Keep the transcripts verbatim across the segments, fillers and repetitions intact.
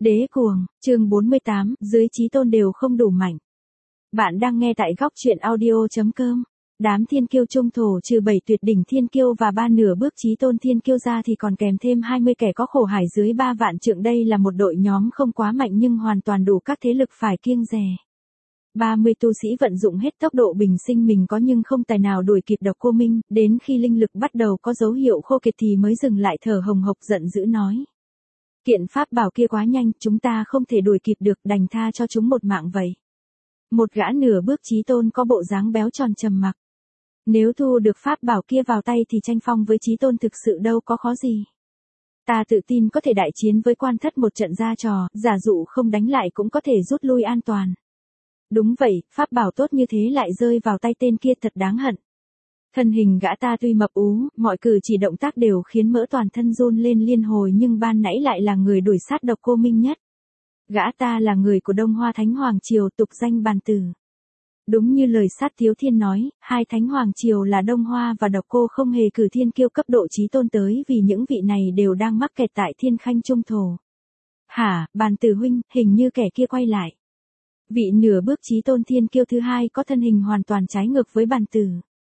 Đế cuồng, chương bốn mươi tám, dưới chí tôn đều không đủ mạnh. Bạn đang nghe tại góc truyện audio.com. Đám thiên kiêu trung thổ trừ bảy tuyệt đỉnh thiên kiêu và ba nửa bước chí tôn thiên kiêu ra thì còn kèm thêm hai mươi kẻ có khổ hải dưới ba vạn trượng. Đây là một đội nhóm không quá mạnh nhưng hoàn toàn đủ các thế lực phải kiêng dè. ba mươi tu sĩ vận dụng hết tốc độ bình sinh mình có nhưng không tài nào đuổi kịp Độc Cô Minh, đến khi linh lực bắt đầu có dấu hiệu khô kiệt thì mới dừng lại thở hồng hộc giận dữ nói. Kiện pháp bảo kia quá nhanh, chúng ta không thể đuổi kịp được, đành tha cho chúng một mạng vậy. Một gã nửa bước chí tôn có bộ dáng béo tròn trầm mặc. Nếu thu được pháp bảo kia vào tay thì tranh phong với chí tôn thực sự đâu có khó gì. Ta tự tin có thể đại chiến với quan thất một trận ra trò, giả dụ không đánh lại cũng có thể rút lui an toàn. Đúng vậy, pháp bảo tốt như thế lại rơi vào tay tên kia thật đáng hận. Thân hình gã ta tuy mập ú, mọi cử chỉ động tác đều khiến mỡ toàn thân run lên liên hồi nhưng ban nãy lại là người đuổi sát Độc Cô Minh nhất. Gã ta là người của Đông Hoa Thánh Hoàng Triều, tục danh Bàn Tử. Đúng như lời sát thiếu thiên nói, hai Thánh Hoàng Triều là Đông Hoa và Độc Cô không hề cử thiên kiêu cấp độ chí tôn tới vì những vị này đều đang mắc kẹt tại Thiên Khanh Trung Thổ. Hả, Bàn Tử huynh, hình như kẻ kia quay lại. Vị nửa bước chí tôn thiên kiêu thứ hai có thân hình hoàn toàn trái ngược với Bàn Tử.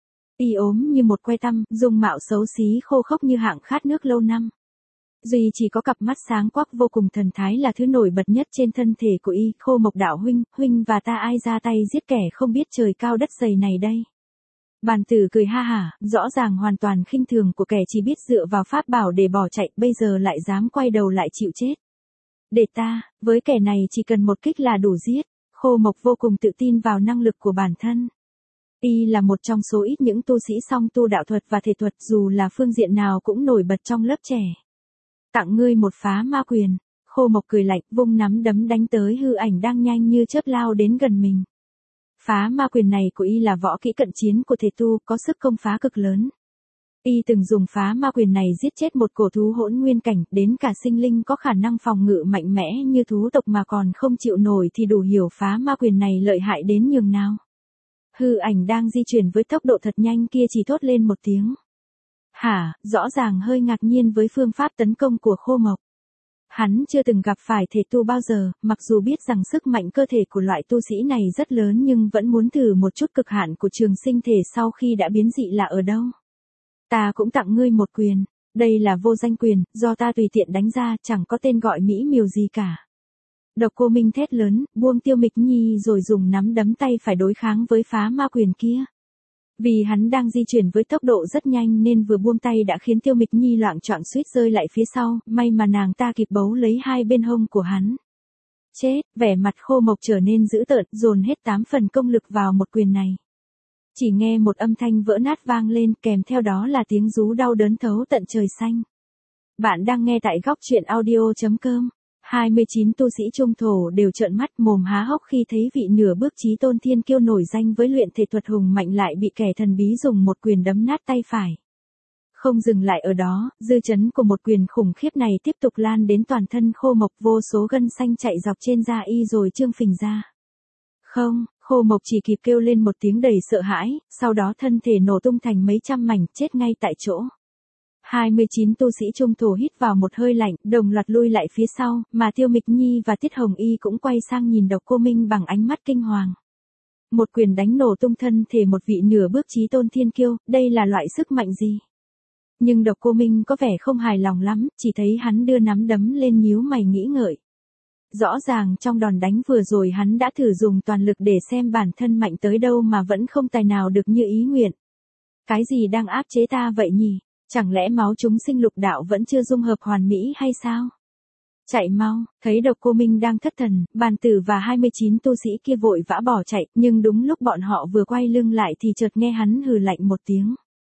Y ốm như một que tăm, dung mạo xấu xí khô khốc như hạng khát nước lâu năm. Duy chỉ có cặp mắt sáng quắc vô cùng thần thái là thứ nổi bật nhất trên thân thể của y. Khô Mộc đạo huynh, huynh và ta ai ra tay giết kẻ không biết trời cao đất dày này đây? Bàn Tử cười ha hả, rõ ràng hoàn toàn khinh thường của kẻ chỉ biết dựa vào pháp bảo để bỏ chạy, bây giờ lại dám quay đầu lại chịu chết. Để ta, với kẻ này chỉ cần một kích là đủ giết. Khô Mộc vô cùng tự tin vào năng lực của bản thân. Y là một trong số ít những tu sĩ song tu đạo thuật và thể thuật dù là phương diện nào cũng nổi bật trong lớp trẻ. Tặng ngươi một phá ma quyền. Khô Mộc cười lạnh, vung nắm đấm đánh tới hư ảnh đang nhanh như chớp lao đến gần mình. Phá ma quyền này của Y là võ kỹ cận chiến của thể tu, có sức công phá cực lớn. Y từng dùng phá ma quyền này giết chết một cổ thú hỗn nguyên cảnh, đến cả sinh linh có khả năng phòng ngự mạnh mẽ như thú tộc mà còn không chịu nổi thì đủ hiểu phá ma quyền này lợi hại đến nhường nào. Hư ảnh đang di chuyển với tốc độ thật nhanh kia chỉ thốt lên một tiếng. Hả, rõ ràng hơi ngạc nhiên với phương pháp tấn công của Khô Mộc. Hắn chưa từng gặp phải thể tu bao giờ, mặc dù biết rằng sức mạnh cơ thể của loại tu sĩ này rất lớn nhưng vẫn muốn thử một chút cực hạn của trường sinh thể sau khi đã biến dị là ở đâu. Ta cũng tặng ngươi một quyền, đây là vô danh quyền, do ta tùy tiện đánh ra, chẳng có tên gọi mỹ miều gì cả. Độc Cô Minh thét lớn, buông Tiêu Mịch Nhi rồi dùng nắm đấm tay phải đối kháng với phá ma quyền kia. Vì hắn đang di chuyển với tốc độ rất nhanh nên vừa buông tay đã khiến Tiêu Mịch Nhi loạng choạng suýt rơi lại phía sau, may mà nàng ta kịp bấu lấy hai bên hông của hắn. Chết, vẻ mặt Khô Mộc trở nên dữ tợn, dồn hết tám phần công lực vào một quyền này. Chỉ nghe một âm thanh vỡ nát vang lên, kèm theo đó là tiếng rú đau đớn thấu tận trời xanh. Bạn đang nghe tại góc truyện audio.com. hai mươi chín tu sĩ trung thổ đều trợn mắt mồm há hốc khi thấy vị nửa bước chí tôn thiên kiêu nổi danh với luyện thể thuật hùng mạnh lại bị kẻ thần bí dùng một quyền đấm nát tay phải. Không dừng lại ở đó, dư chấn của một quyền khủng khiếp này tiếp tục lan đến toàn thân Khô Mộc, vô số gân xanh chạy dọc trên da y rồi trương phình ra. Không, Khô Mộc chỉ kịp kêu lên một tiếng đầy sợ hãi, sau đó thân thể nổ tung thành mấy trăm mảnh, chết ngay tại chỗ. hai mươi chín tu sĩ trung thổ hít vào một hơi lạnh, đồng loạt lui lại phía sau, mà Tiêu Mịch Nhi và Tiết Hồng Y cũng quay sang nhìn Độc Cô Minh bằng ánh mắt kinh hoàng. Một quyền đánh nổ tung thân thể một vị nửa bước chí tôn thiên kiêu, đây là loại sức mạnh gì? Nhưng Độc Cô Minh có vẻ không hài lòng lắm, chỉ thấy hắn đưa nắm đấm lên nhíu mày nghĩ ngợi. Rõ ràng trong đòn đánh vừa rồi hắn đã thử dùng toàn lực để xem bản thân mạnh tới đâu mà vẫn không tài nào được như ý nguyện. Cái gì đang áp chế ta vậy nhỉ? Chẳng lẽ máu chúng sinh lục đạo vẫn chưa dung hợp hoàn mỹ hay sao? Chạy mau, thấy Độc Cô Minh đang thất thần, Bàn Tử và hai mươi chín tu sĩ kia vội vã bỏ chạy, nhưng đúng lúc bọn họ vừa quay lưng lại thì chợt nghe hắn hừ lạnh một tiếng.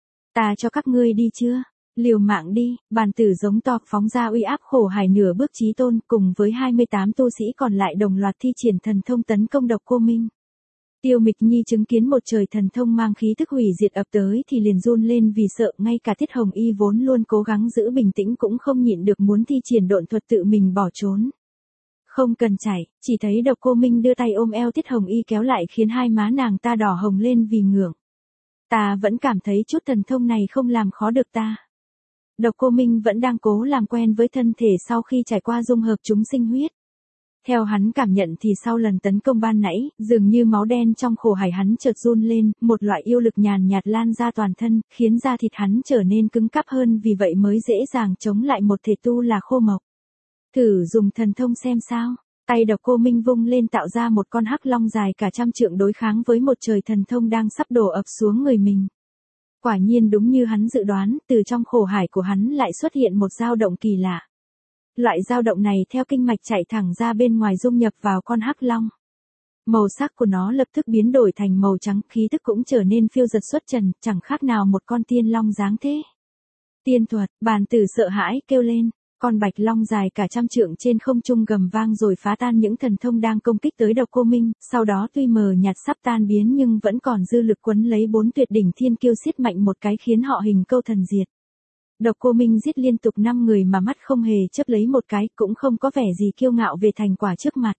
Ta cho các ngươi đi chưa? Liều mạng đi, Bàn Tử giống to phóng ra uy áp khổ hải nửa bước chí tôn cùng với hai mươi tám tu sĩ còn lại đồng loạt thi triển thần thông tấn công Độc Cô Minh. Tiêu Mịch Nhi chứng kiến một trời thần thông mang khí thức hủy diệt ập tới thì liền run lên vì sợ, ngay cả Tiết Hồng Y vốn luôn cố gắng giữ bình tĩnh cũng không nhịn được muốn thi triển độn thuật tự mình bỏ trốn. Không cần chạy, chỉ thấy Độc Cô Minh đưa tay ôm eo Tiết Hồng Y kéo lại khiến hai má nàng ta đỏ hồng lên vì ngượng. Ta vẫn cảm thấy chút thần thông này không làm khó được ta. Độc Cô Minh vẫn đang cố làm quen với thân thể sau khi trải qua dung hợp chúng sinh huyết. Theo hắn cảm nhận thì sau lần tấn công ban nãy, dường như máu đen trong khổ hải hắn chợt run lên, một loại yêu lực nhàn nhạt lan ra toàn thân, khiến da thịt hắn trở nên cứng cáp hơn, vì vậy mới dễ dàng chống lại một thể tu là khô mộc. Thử dùng thần thông xem sao. Tay Độc Cô Minh vung lên tạo ra một con hắc long dài cả trăm trượng đối kháng với một trời thần thông đang sắp đổ ập xuống người mình. Quả nhiên đúng như hắn dự đoán, từ trong khổ hải của hắn lại xuất hiện một dao động kỳ lạ. Loại dao động này theo kinh mạch chạy thẳng ra bên ngoài dung nhập vào con hắc long. Màu sắc của nó lập tức biến đổi thành màu trắng, khí tức cũng trở nên phiêu dật xuất trần, chẳng khác nào một con tiên long dáng thế. Tiên thuật, bàn tử sợ hãi kêu lên. Con bạch long dài cả trăm trượng trên không trung gầm vang rồi phá tan những thần thông đang công kích tới Độc Cô Minh, sau đó tuy mờ nhạt sắp tan biến nhưng vẫn còn dư lực quấn lấy bốn tuyệt đỉnh thiên kiêu xiết mạnh một cái khiến họ hình câu thần diệt. Độc Cô Minh giết liên tục năm người mà mắt không hề chớp lấy một cái, cũng không có vẻ gì kiêu ngạo về thành quả trước mặt.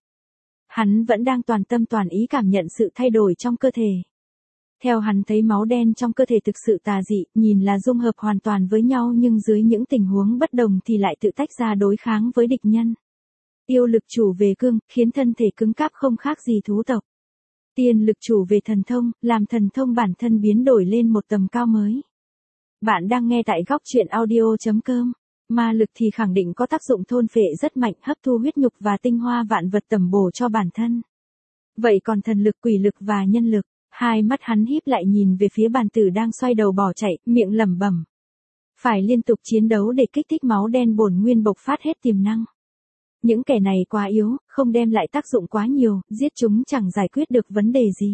Hắn vẫn đang toàn tâm toàn ý cảm nhận sự thay đổi trong cơ thể. Theo hắn thấy máu đen trong cơ thể thực sự tà dị, nhìn là dung hợp hoàn toàn với nhau nhưng dưới những tình huống bất đồng thì lại tự tách ra đối kháng với địch nhân. Yêu lực chủ về cương, khiến thân thể cứng cáp không khác gì thú tộc. Tiên lực chủ về thần thông, làm thần thông bản thân biến đổi lên một tầm cao mới. Bạn đang nghe tại góc truyện audio chấm com. Ma lực thì khẳng định có tác dụng thôn phệ rất mạnh, hấp thu huyết nhục và tinh hoa vạn vật tẩm bổ cho bản thân. Vậy còn thần lực, quỷ lực và nhân lực? Hai mắt hắn híp lại nhìn về phía bàn tử đang xoay đầu bỏ chạy, miệng lẩm bẩm. Phải liên tục chiến đấu để kích thích máu đen bổn nguyên bộc phát hết tiềm năng. Những kẻ này quá yếu, không đem lại tác dụng quá nhiều, giết chúng chẳng giải quyết được vấn đề gì.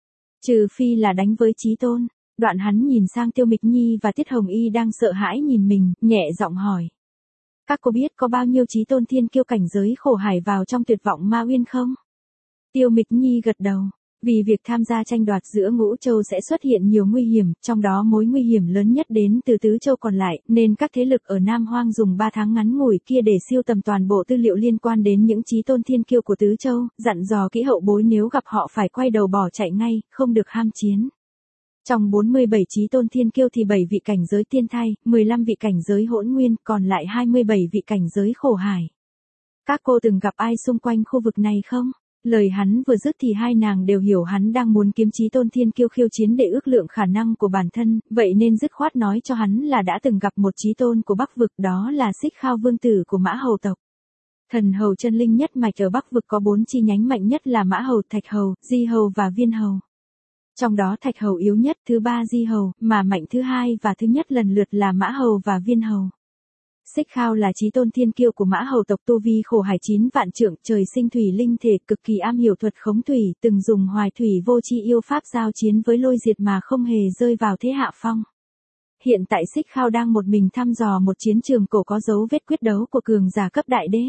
Trừ phi là đánh với Chí Tôn. Đoạn hắn nhìn sang Tiêu Mịch Nhi và Tiết Hồng Y đang sợ hãi nhìn mình, nhẹ giọng hỏi. Các cô biết có bao nhiêu Chí Tôn thiên kiêu cảnh giới khổ hải vào trong tuyệt vọng ma uyên không? Tiêu Mịch Nhi gật đầu. Vì việc tham gia tranh đoạt giữa ngũ châu sẽ xuất hiện nhiều nguy hiểm, trong đó mối nguy hiểm lớn nhất đến từ tứ châu còn lại, nên các thế lực ở Nam Hoang dùng ba tháng ngắn ngủi kia để siêu tầm toàn bộ tư liệu liên quan đến những Chí Tôn thiên kiêu của tứ châu, dặn dò kỹ hậu bối nếu gặp họ phải quay đầu bỏ chạy ngay, không được ham chiến. Trong bốn mươi bảy Chí Tôn thiên kiêu thì bảy vị cảnh giới tiên thai, mười lăm vị cảnh giới hỗn nguyên, còn lại hai mươi bảy vị cảnh giới khổ hải. Các cô từng gặp ai xung quanh khu vực này không? Lời hắn vừa dứt thì hai nàng đều hiểu hắn đang muốn kiếm Chí Tôn thiên kiêu khiêu chiến để ước lượng khả năng của bản thân, vậy nên dứt khoát nói cho hắn là đã từng gặp một Chí Tôn của Bắc vực, đó là Xích Khao vương tử của Mã Hầu tộc. Thần hầu chân linh nhất mạch ở Bắc vực có bốn chi nhánh mạnh nhất là Mã Hầu, Thạch Hầu, Di Hầu và Viên Hầu. Trong đó Thạch Hầu yếu nhất, thứ ba Di Hầu, mà mạnh thứ hai và thứ nhất lần lượt là Mã Hầu và Viên Hầu. Xích Khao là Chí Tôn thiên kiêu của Mã Hầu tộc, tu vi khổ hải chín vạn trượng, trời sinh thủy linh thể, cực kỳ am hiểu thuật khống thủy, từng dùng Hoài thủy vô chi yêu pháp giao chiến với Lôi Diệt mà không hề rơi vào thế hạ phong. Hiện tại Xích Khao đang một mình thăm dò một chiến trường cổ có dấu vết quyết đấu của cường giả cấp đại đế.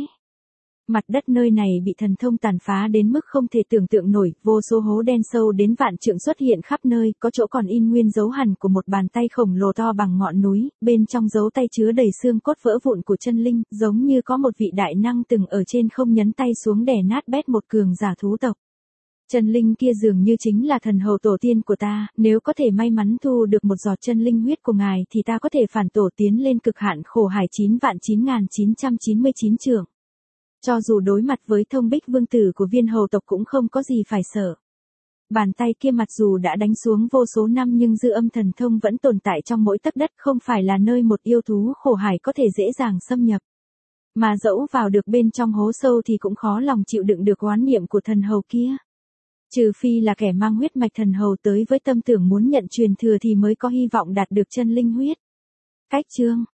Mặt đất nơi này bị thần thông tàn phá đến mức không thể tưởng tượng nổi, vô số hố đen sâu đến vạn trượng xuất hiện khắp nơi, có chỗ còn in nguyên dấu hằn của một bàn tay khổng lồ to bằng ngọn núi, bên trong dấu tay chứa đầy xương cốt vỡ vụn của chân linh, giống như có một vị đại năng từng ở trên không nhấn tay xuống đè nát bét một cường giả thú tộc. Chân linh kia dường như chính là thần hầu tổ tiên của ta, nếu có thể may mắn thu được một giọt chân linh huyết của ngài thì ta có thể phản tổ tiến lên cực hạn khổ hải chín vạn chín nghìn chín trăm chín mươi chín trượng. Cho dù đối mặt với Thông Bích vương tử của Viên Hầu tộc cũng không có gì phải sợ. Bàn tay kia mặc dù đã đánh xuống vô số năm nhưng dư âm thần thông vẫn tồn tại trong mỗi tấc đất, không phải là nơi một yêu thú khổ hải có thể dễ dàng xâm nhập. Mà dẫu vào được bên trong hố sâu thì cũng khó lòng chịu đựng được oán niệm của thần hầu kia. Trừ phi là kẻ mang huyết mạch thần hầu tới với tâm tưởng muốn nhận truyền thừa thì mới có hy vọng đạt được chân linh huyết. Cách chương